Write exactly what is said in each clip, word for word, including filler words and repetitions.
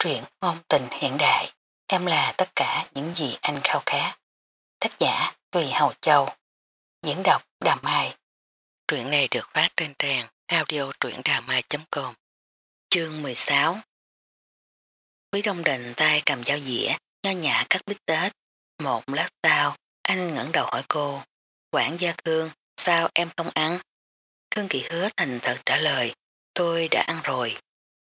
Truyện ngôn tình hiện đại, em là tất cả những gì anh khao khát. Tác giả Tùy Hầu Châu, diễn đọc Đà Mai. Truyện này được phát trên trang audio truyệnđàmai chấm com. Chương mười sáu. Quý Đông Định tay cầm dao dĩa, nho nhã cắt bít tết. Một lát sau, anh ngẩng đầu hỏi cô, quản gia Khương, sao em không ăn? Khương Kỳ Hứa thành thật trả lời, tôi đã ăn rồi.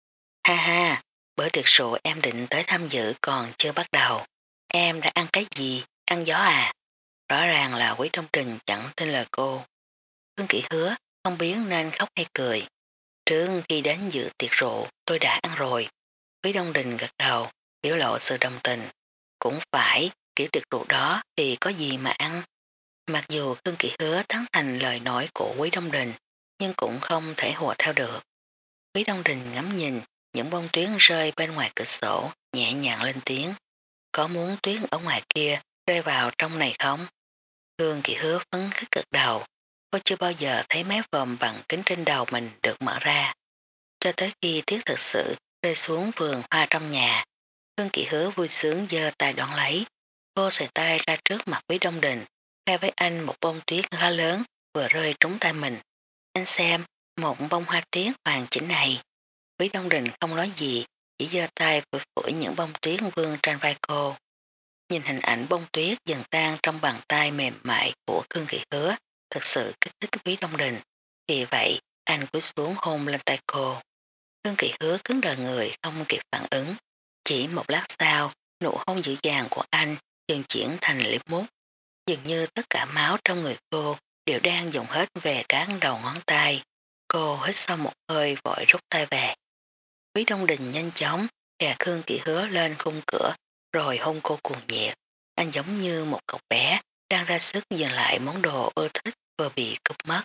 Ha ha, bữa tiệc rượu em định tới tham dự còn chưa bắt đầu. Em đã ăn cái gì? Ăn gió à? Rõ ràng là Quý Đông Trình chẳng tin lời cô. Khương Kỷ Hứa không biết nên khóc hay cười. Trước khi đến dự tiệc rượu tôi đã ăn rồi. Quý Đông Đình gật đầu, biểu lộ sự đồng tình. Cũng phải, kiểu tiệc rượu đó thì có gì mà ăn. Mặc dù Khương Kỷ Hứa tán thành lời nói của Quý Đông Đình, nhưng cũng không thể hùa theo được. Quý Đông Đình ngắm nhìn những bông tuyết rơi bên ngoài cửa sổ, nhẹ nhàng lên tiếng. Có muốn tuyết ở ngoài kia rơi vào trong này không? Hương Kỳ Hứa phấn khích cực đầu. Cô chưa bao giờ thấy mé vòm bằng kính trên đầu mình được mở ra. Cho tới khi tuyết thực sự rơi xuống vườn hoa trong nhà, Hương Kỳ Hứa vui sướng giơ tay đón lấy. Cô xòe tay ra trước mặt Quý Đông Đình, khoe với anh một bông tuyết khá lớn vừa rơi trúng tay mình. Anh xem, một bông hoa tuyết hoàn chỉnh này. Quý Đông Đình không nói gì, chỉ giơ tay phủi phủi những bông tuyết vương trên vai cô. Nhìn hình ảnh bông tuyết dần tan trong bàn tay mềm mại của Khương Kỳ Hứa, thật sự kích thích Quý Đông Đình. Vì vậy, anh cúi xuống hôn lên tay cô. Khương Kỳ Hứa cứng đờ người không kịp phản ứng. Chỉ một lát sau, nụ hôn dịu dàng của anh dần chuyển thành liếm mút. Dường như tất cả máu trong người cô đều đang dồn hết về các đầu ngón tay. Cô hít sâu một hơi vội rút tay về. Quý Đông Đình nhanh chóng đè Khương Kỷ Hứa lên khung cửa rồi hôn cô cuồng nhiệt. Anh giống như một cậu bé đang ra sức giành lại món đồ ưa thích vừa bị cướp mất.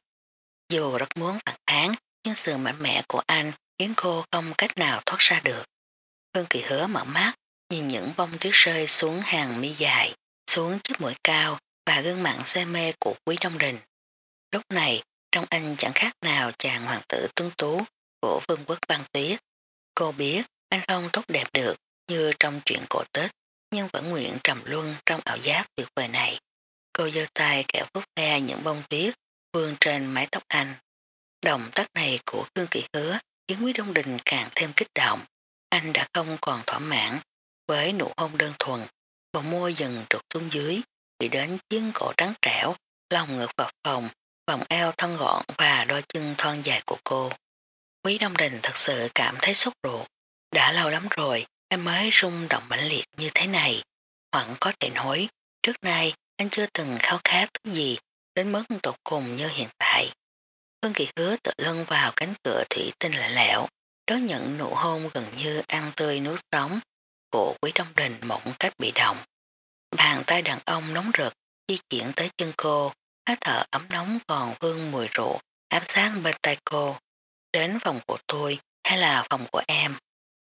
Dù rất muốn phản kháng, nhưng sự mạnh mẽ của anh khiến cô không cách nào thoát ra được. Khương Kỷ Hứa mở mắt, nhìn những bông tuyết rơi xuống hàng mi dài, xuống chiếc mũi cao và gương mặt say mê của Quý Đông Đình. Lúc này, trong anh chẳng khác nào chàng hoàng tử tuấn tú của vương quốc băng tuyết. Cô biết anh không tốt đẹp được như trong chuyện cổ tích, nhưng vẫn nguyện trầm luân trong ảo giác tuyệt vời này. Cô giơ tay kẹo vuốt ve những bông tuyết vương trên mái tóc anh. Động tác này của Khương Kỷ Hứa khiến Quý Đông Đình càng thêm kích động. Anh đã không còn thỏa mãn với nụ hôn đơn thuần, bờ môi dần trượt xuống dưới, bị đến chiếc cổ trắng trẻo, lòng ngực phập phồng, vòng eo thân gọn và đôi chân thon dài của cô. Quý Đông Đình thật sự cảm thấy sốt ruột. Đã lâu lắm rồi anh mới rung động mãnh liệt như thế này. Hoặc có thể nói, trước nay anh chưa từng khao khát thứ gì đến mức tột cùng như hiện tại. Hương Kỳ Hứa tự lưng vào cánh cửa thủy tinh lạnh lẽo, đón nhận nụ hôn gần như ăn tươi nuốt sống của Quý Đông Đình một cách bị động. Bàn tay đàn ông nóng rực di chuyển tới chân cô, hơi thở ấm nóng còn vương mùi rượu áp sát bên tay cô. Đến phòng của tôi hay là phòng của em?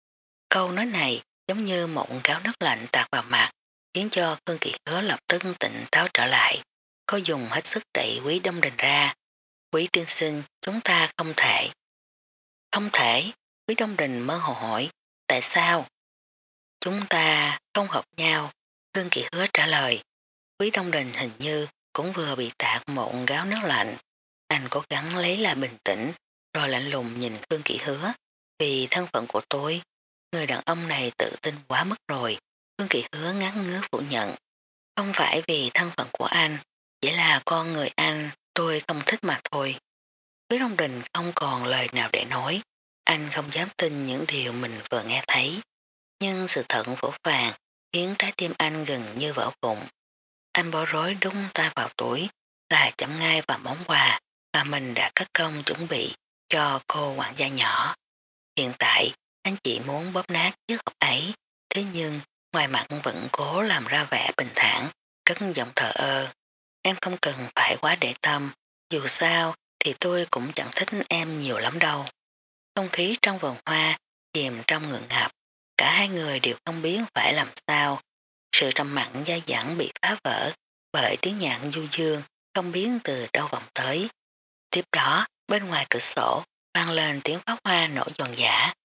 Câu nói này giống như một gáo nước lạnh tạt vào mặt, khiến cho Khương Kỳ Hứa lập tức tỉnh táo trở lại. Cô dùng hết sức đẩy Quý Đông Đình ra. Quý tiên sinh, chúng ta không thể. Không thể, Quý Đông Đình mơ hồ hỏi, tại sao? Chúng ta không hợp nhau, Khương Kỳ Hứa trả lời. Quý Đông Đình hình như cũng vừa bị tạt một gáo nước lạnh. Anh cố gắng lấy lại bình tĩnh, rồi lạnh lùng nhìn Khương Kỳ Hứa. Vì thân phận của tôi, người đàn ông này tự tin quá mức rồi. Khương Kỳ Hứa ngắn ngứa phủ nhận. Không phải vì thân phận của anh, chỉ là con người anh, tôi không thích mà thôi. Quý Đông Đình không còn lời nào để nói. Anh không dám tin những điều mình vừa nghe thấy. Nhưng sự thật vỗ vàng khiến trái tim anh gần như vỡ vụn. Anh bối rối đút tay vào túi, là chậm ngay vào món quà mà mình đã cất công chuẩn bị cho cô quản gia nhỏ. Hiện tại, anh chỉ muốn bóp nát chiếc hộp ấy, thế nhưng ngoài mặt vẫn cố làm ra vẻ bình thản, cất giọng thờ ơ. Em không cần phải quá để tâm, dù sao thì tôi cũng chẳng thích em nhiều lắm đâu. Không khí trong vườn hoa chìm trong ngượng ngập, cả hai người đều không biết phải làm sao. Sự trầm mặn dai dẳng bị phá vỡ bởi tiếng nhạc du dương không biết từ đâu vọng tới. Tiếp đó, bên ngoài cửa sổ vang lên tiếng pháo hoa nổ giòn giả.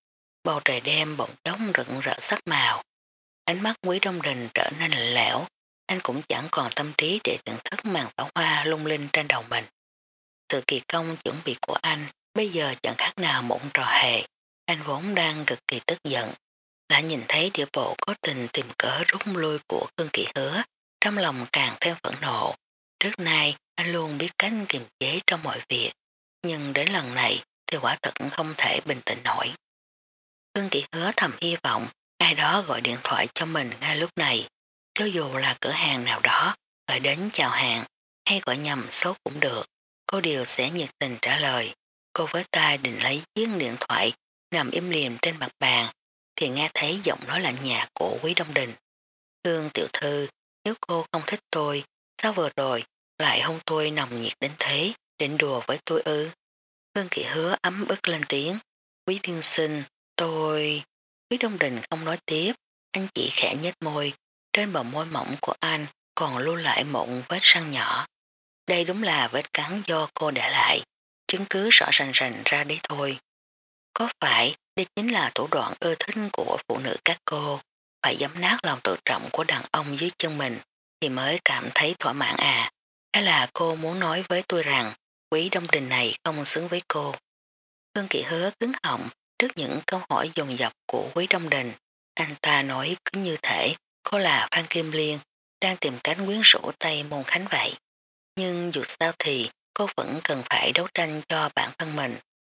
bầu trời đêm bỗng chốc rực rỡ sắc màu. Ánh mắt Quý Đông Đình trở nên lạnh lẽo, anh cũng chẳng còn tâm trí để thưởng thức màn pháo hoa lung linh trên đầu mình. Sự kỳ công chuẩn bị của anh bây giờ chẳng khác nào một trò hề, anh vốn đang cực kỳ tức giận. Lại nhìn thấy địa bộ có tình tìm cỡ rút lui của Khương Kỵ Hứa, trong lòng càng thêm phẫn nộ. Trước nay anh luôn biết cách kiềm chế trong mọi việc, nhưng đến lần này thì quả thật không thể bình tĩnh nổi. Khương Kỵ Hứa thầm hy vọng ai đó gọi điện thoại cho mình ngay lúc này, cho dù là cửa hàng nào đó gọi đến chào hàng hay gọi nhầm số cũng được, cô đều sẽ nhiệt tình trả lời. Cô với tay định lấy chiếc điện thoại nằm im liềm trên mặt bàn thì nghe thấy giọng nói lạnh nhạt của Quý Đông Đình. Khương tiểu thư, nếu cô không thích tôi, sao vừa rồi lại hôn tôi nồng nhiệt đến thế, định đùa với tôi ư? Khương Kỵ Hứa ấm ức lên tiếng. Quý tiên sinh, tôi... Quý Đông Đình không nói tiếp, anh chỉ khẽ nhếch môi, trên bờ môi mỏng của anh còn lưu lại một vết săn nhỏ. Đây đúng là vết cắn do cô để lại, chứng cứ rõ rành rành ra đấy thôi. Có phải đây chính là thủ đoạn ưa thích của phụ nữ các cô, phải giấm nát lòng tự trọng của đàn ông dưới chân mình thì mới cảm thấy thỏa mãn à? Hay là cô muốn nói với tôi rằng Quý Đông Đình này không xứng với cô? Khương Kỵ Hứa cứng họng trước những câu hỏi dồn dập của Quý Đông Đình. Anh ta nói cứ như thể cô là Phan Kim Liên đang tìm cách quyến rũ Tây Môn Khánh vậy. Nhưng dù sao thì cô vẫn cần phải đấu tranh cho bản thân mình.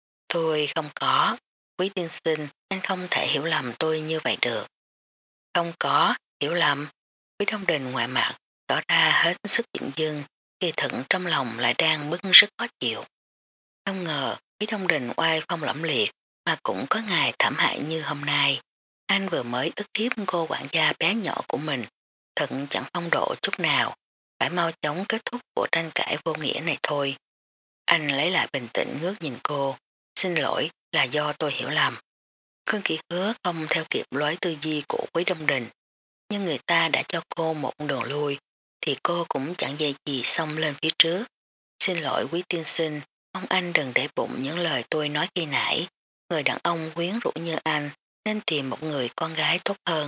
Tôi không có. Quý tiên sinh, anh không thể hiểu lầm tôi như vậy được. Không có, hiểu lầm. Quý Đông Đình ngoài mặt tỏ ra hết sức giận dưng, kỳ thận trong lòng lại đang bức rất khó chịu. Không ngờ Quý Đông Đình oai phong lẫm liệt mà cũng có ngày thảm hại như hôm nay. Anh vừa mới ức hiếp cô quản gia bé nhỏ của mình, thận chẳng phong độ chút nào, phải mau chóng kết thúc cuộc tranh cãi vô nghĩa này thôi. Anh lấy lại bình tĩnh ngước nhìn cô, xin lỗi là do tôi hiểu lầm. Khương Kỵ Hứa không theo kịp lối tư duy của Quý Đông Đình, nhưng người ta đã cho cô một đường lui, thì cô cũng chẳng dây gì xông lên phía trước. Xin lỗi Quý tiên sinh, mong anh đừng để bụng những lời tôi nói khi nãy, người đàn ông quyến rũ như anh nên tìm một người con gái tốt hơn.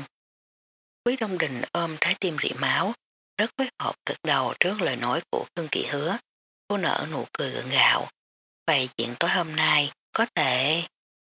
Quý Đông Đình ôm trái tim rỉ máu, rất phối hợp cực đầu trước lời nói của Khương Kỵ Hứa. Cô nở nụ cười gượng gạo. Vậy chuyện tối hôm nay có thể...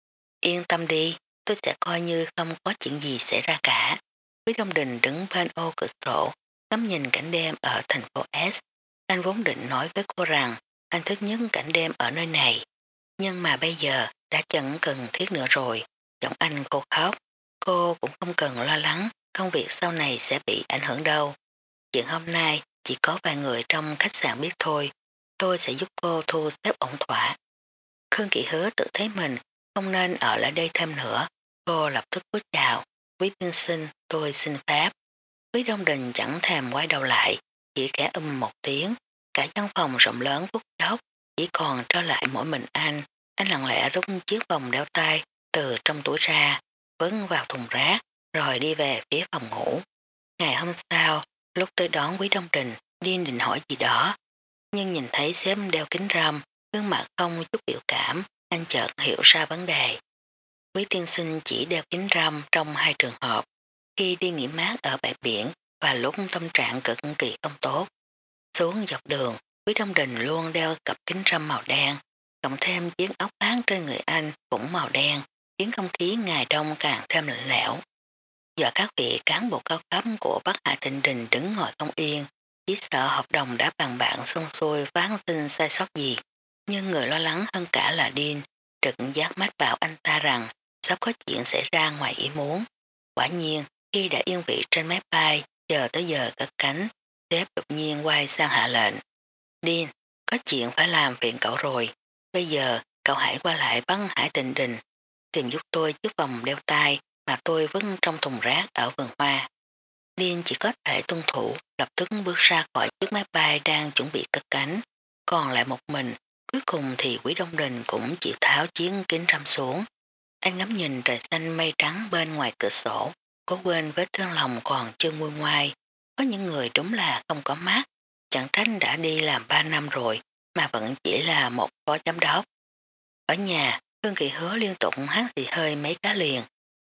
Yên tâm đi, tôi sẽ coi như không có chuyện gì xảy ra cả. Quý Đông Đình đứng bên ô cửa sổ, ngắm nhìn cảnh đêm ở thành phố S. Anh vốn định nói với cô rằng anh thích nhất cảnh đêm ở nơi này. Nhưng mà bây giờ đã chẳng cần thiết nữa rồi. Giọng anh cô khóc. Cô cũng không cần lo lắng công việc sau này sẽ bị ảnh hưởng đâu. Chuyện hôm nay chỉ có vài người trong khách sạn biết thôi. Tôi sẽ giúp cô thu xếp ổn thỏa. Khương Kỵ Hứa tự thấy mình không nên ở lại đây thêm nữa. Cô lập tức cúi chào. Quý tiên sinh, tôi xin phép. Quý Đông Đình chẳng thèm quay đầu lại, chỉ khẽ âm một tiếng. Cả căn phòng rộng lớn phút chốc, chỉ còn trở lại mỗi mình anh. Anh lặng lẽ rút chiếc vòng đeo tay từ trong túi ra, vấn vào thùng rác, rồi đi về phía phòng ngủ. Ngày hôm sau, lúc tới đón Quý Đông Đình, điên định hỏi gì đó, nhưng nhìn thấy sếp đeo kính râm, gương mặt không chút biểu cảm, anh chợt hiểu ra vấn đề. Quý tiên sinh chỉ đeo kính râm trong hai trường hợp, khi đi nghỉ mát ở bãi biển và lúc tâm trạng cực kỳ không tốt. Xuống dọc đường, Quý Đông Đình luôn đeo cặp kính râm màu đen, cộng thêm chiếc áo khoác trên người anh cũng màu đen, khiến không khí ngày đông càng thêm lạnh lẽo. Do các vị cán bộ cao cấp của Bắc Hạ Thịnh Đình đứng ngồi không yên, chỉ sợ hợp đồng đã bàn bạc xong xuôi phát sinh sai sót gì, nhưng người lo lắng hơn cả là Điên, trực giác mách bảo anh ta rằng sắp có chuyện xảy ra ngoài ý muốn. Quả nhiên, khi đã yên vị trên máy bay, chờ tới giờ cất cánh, sếp đột nhiên quay sang hạ lệnh. Điên, có chuyện phải làm phiền cậu rồi, bây giờ cậu hãy qua lại Bắc Hải Thịnh Đình, tìm giúp tôi chiếc vòng đeo tay mà tôi vứt trong thùng rác ở vườn hoa. Điên chỉ có thể tuân thủ, lập tức bước ra khỏi chiếc máy bay đang chuẩn bị cất cánh, còn lại một mình, cuối cùng thì Quý Đông Đình cũng chịu tháo chiến kính râm xuống. Anh ngắm nhìn trời xanh mây trắng bên ngoài cửa sổ, cố quên vết thương lòng còn chưa nguôi ngoai. Có những người đúng là không có mắt, chẳng trách đã đi làm ba năm rồi mà vẫn chỉ là một phó giám đốc. Ở nhà, Khương Kỵ Hứa liên tục hát xì hơi mấy cá liền,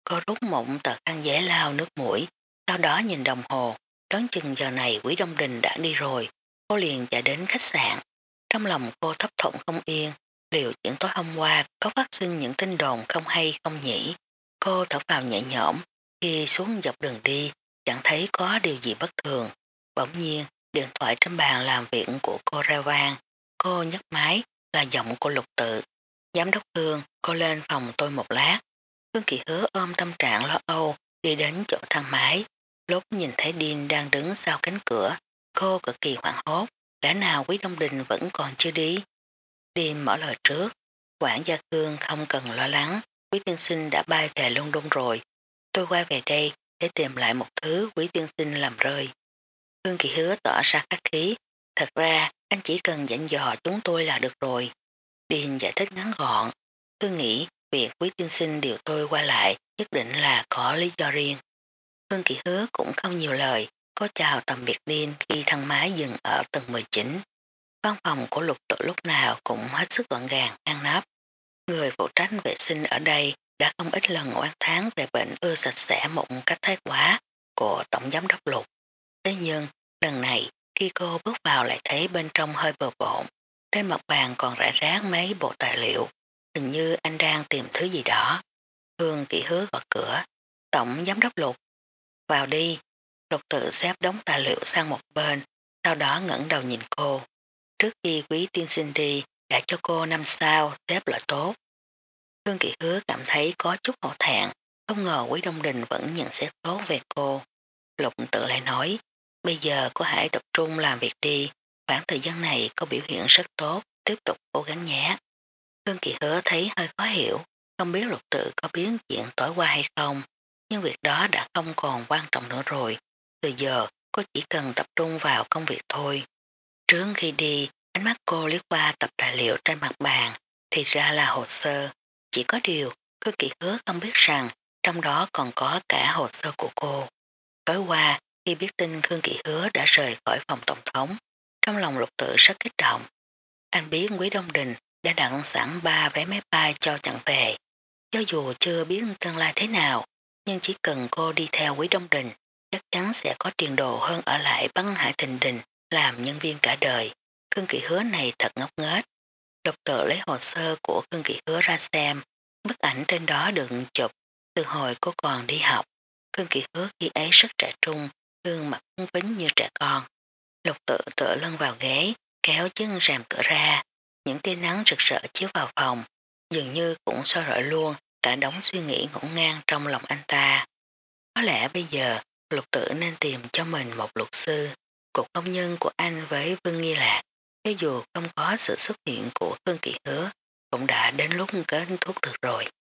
Cô rút một tờ khăn giấy lau nước mũi, sau đó nhìn đồng hồ, đoán chừng giờ này Quý Đông Đình đã đi rồi, cô liền chạy đến khách sạn. Trong lòng cô thấp thỏm không yên, liệu chuyện tối hôm qua có phát sinh những tin đồn không hay không nhỉ? Cô thở vào nhẹ nhõm, khi xuống dọc đường đi, chẳng thấy có điều gì bất thường. Bỗng nhiên, điện thoại trên bàn làm việc của cô reo vang, cô nhấc máy là giọng của Lục Tự. Giám đốc Hương, cô lên phòng tôi một lát. Hương Kỳ Hứa ôm tâm trạng lo âu đi đến chỗ thang máy. Lúc nhìn thấy Điên đang đứng sau cánh cửa, cô cực kỳ hoảng hốt. Lẽ nào Quý Đông Đình vẫn còn chưa đi? Điên mở lời trước. Quản gia Hương không cần lo lắng. Quý tiên sinh đã bay về London rồi. Tôi quay về đây để tìm lại một thứ Quý tiên sinh làm rơi. Hương Kỳ Hứa tỏ ra khách khí. Thật ra anh chỉ cần dặn dò chúng tôi là được rồi. Điên giải thích ngắn gọn. Tôi nghĩ việc Quý tiên sinh điều tôi qua lại nhất định là có lý do riêng. Hương Kỳ Hứa cũng không nhiều lời, có chào tạm biệt Điên khi thang máy dừng ở tầng mười chín. Văn phòng của Lục Tự lúc nào cũng hết sức gọn gàng, ngăn nắp. Người phụ trách vệ sinh ở đây đã không ít lần oán thán về bệnh ưa sạch sẽ một cách thái quá của Tổng Giám đốc Lục. Thế nhưng, lần này, khi cô bước vào lại thấy bên trong hơi bừa bộn, trên mặt bàn còn rải rác mấy bộ tài liệu, hình như anh đang tìm thứ gì đó. Hương Kỷ Hứa gõ cửa, Tổng Giám đốc Lục, vào đi. Lục Tự xếp đống tài liệu sang một bên, sau đó ngẩng đầu nhìn cô. Trước khi Quý tiên sinh đi, đã cho cô năm sao xếp loại tốt. Hương Kỷ Hứa cảm thấy có chút hổ thẹn, không ngờ Quý Đông Đình vẫn nhận xét tốt về cô. Lục Tự lại nói, bây giờ cô hãy tập trung làm việc đi, khoảng thời gian này có biểu hiện rất tốt, tiếp tục cố gắng nhé. Hương Kỳ Hứa thấy hơi khó hiểu, không biết Lục Tự có biết chuyện tối qua hay không, nhưng việc đó đã không còn quan trọng nữa rồi. Từ giờ, cô chỉ cần tập trung vào công việc thôi. Trước khi đi, ánh mắt cô liếc qua tập tài liệu trên mặt bàn, thì ra là hồ sơ. Chỉ có điều, Hương Kỳ Hứa không biết rằng trong đó còn có cả hồ sơ của cô. Tối qua, khi biết tin Khương Kỳ Hứa đã rời khỏi phòng tổng thống, trong lòng Lục Tự rất kích động. Anh biết Quý Đông Đình đã đặt sẵn ba vé máy bay cho chặng về. Cho dù chưa biết tương lai thế nào, nhưng chỉ cần cô đi theo Quý Đông Đình, chắc chắn sẽ có tiền đồ hơn ở lại băng Hải Thịnh Đình làm nhân viên cả đời. Khương Kỳ Hứa này thật ngốc nghếch. Lục Tự lấy hồ sơ của Khương Kỳ Hứa ra xem, bức ảnh trên đó được chụp từ hồi cô còn đi học. Khương Kỳ Hứa khi ấy rất trẻ trung, gương mặt phúng phính như trẻ con. Lục Tự tựa lưng vào ghế, kéo chân rèm cửa ra, những tia nắng rực rỡ chiếu vào phòng, dường như cũng soi rọi luôn cả đống suy nghĩ ngổn ngang trong lòng anh ta. Có lẽ bây giờ Lục Tự nên tìm cho mình một luật sư. Cuộc hôn nhân của anh với Vương Nghi Lạc, cho dù không có sự xuất hiện của Khương Kỳ Hứa, cũng đã đến lúc kết thúc được rồi.